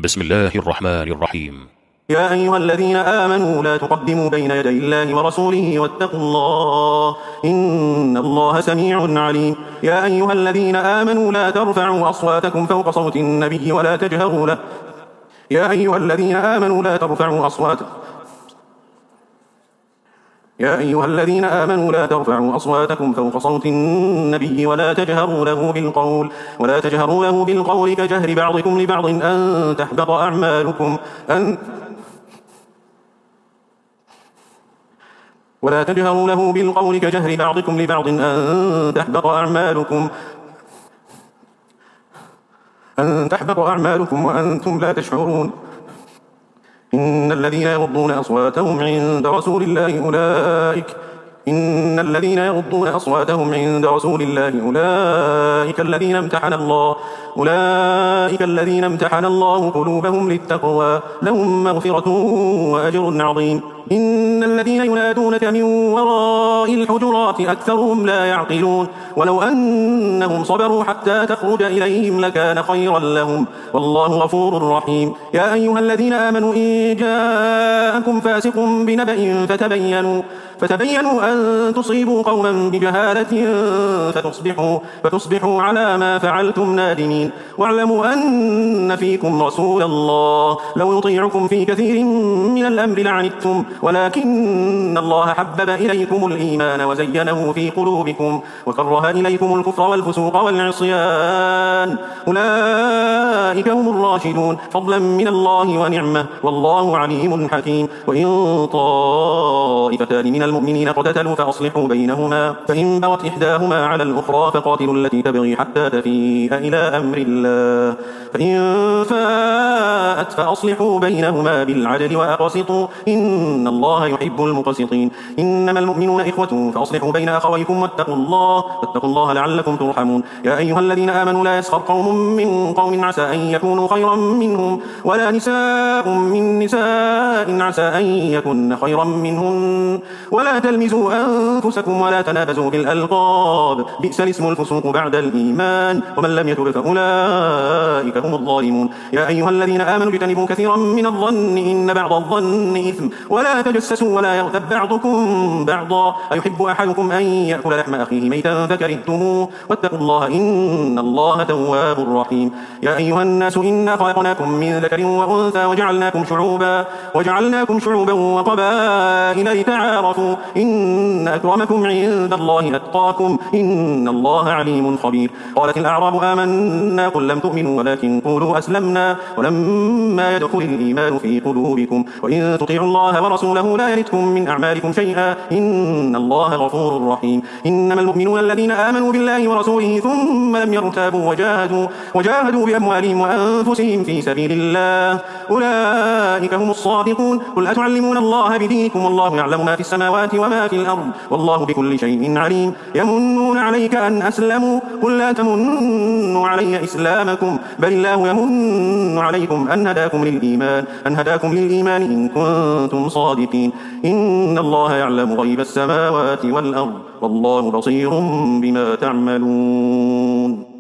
بسم الله الرحمن الرحيم. يا أيها الذين آمنوا لا تقدموا بين يدي الله ورسوله واتقوا الله إن الله سميع عليم. يا أيها الذين آمنوا لا ترفعوا أصواتكم فوق صوت النبي ولا تجهروا له يا أيها الذين آمنوا لا ترفعوا أصواتكم فوق صوت النبي ولا تجهروا له بالقول كجهر بعضكم لبعض أن تحبط أعمالكم وأنتم لا تشعرون. إن الذين يغضون أصواتهم عند رسول الله أولئك الذين امتحن الله قلوبهم للتقوى لهم مغفرة وأجر عظيم. إن الذين ينادونك من وراء الحجرات أكثرهم لا يعقلون. ولو أنهم صبروا حتى تخرج إليهم لكان خيرا لهم والله غفور رحيم. يا أيها الذين آمنوا إن جاءكم فاسق بنبأ فتبينوا أن تصيبوا قوما بجهالة فتصبحوا على ما فعلتم نادمين. واعلموا أن فيكم رسول الله لو يطيعكم في كثير من الأمر لعنتم ولكن الله حبب إليكم الإيمان وزينه في قلوبكم وكره إليكم الكفر والفسوق والعصيان أولئك هم الراشدون فضلا من الله ونعمة والله عليم حكيم. وإن طائفتان من المؤمنين اقتتلوا فأصلحوا بينهما فإن بغت إحداهما على الأخرى فقاتلوا التي تبغي حتى تفيء إلى أمر الله فإن فاءت فأصلحوا بينهما بالعدل وأقسطوا إن الله يحب المقسطين. إنما المؤمنون إخوة فأصلحوا بين أخويكم واتقوا الله لعلكم ترحمون. يا أيها الذين آمنوا لا يسخر قوم من قوم عسى أن يكونوا خيرا منهم ولا نساء من نساء عسى أن يكن خيرا منهن ولا تلمزوا أنفسكم ولا تنابزوا بالألقاب بئس الاسم الفسوق بعد الإيمان ومن لم يتب فأولئك هم الظالمون. يا أيها الذين آمنوا اجتنبوا كثيرا من الظن إن بعض الظن إثم ولا تجسسوا ولا يغتب بعضكم بعضا أيحب أحدكم أن يأكل لحم أخيه ميتا فكرهتموه واتقوا الله إن الله تواب رحيم. يا أيها الناس إنا خلقناكم من ذكر وأنثى وجعلناكم شعوبا وقبائل لتعارفوا إن أكرمكم عند الله أتقاكم إن الله عليم خبير. قالت الأعراب آمنا قل لم تؤمنوا ولكن قولوا أسلمنا ولما يدخل الإيمان في قلوبكم وإن تطيعوا الله ورسوله لا يلتكم من أعمالكم شيئا إن الله غفور رحيم. إنما المؤمنون الذين آمنوا بالله ورسوله ثم لم يرتابوا وجاهدوا بأموالهم وأنفسهم في سبيل الله أولئك هم الصادقون. قل أتعلمون الله بدينكم والله يعلم ما في السماوات وما في الأرض والله بكل شيء عليم. يمنون عليك أن أسلموا قل لا تمنوا علي إسلامكم بل الله يمن عليكم أن هداكم للإيمان إن كنتم صادقين. إن الله يعلم غيب السماوات والأرض والله بصير بما تعملون.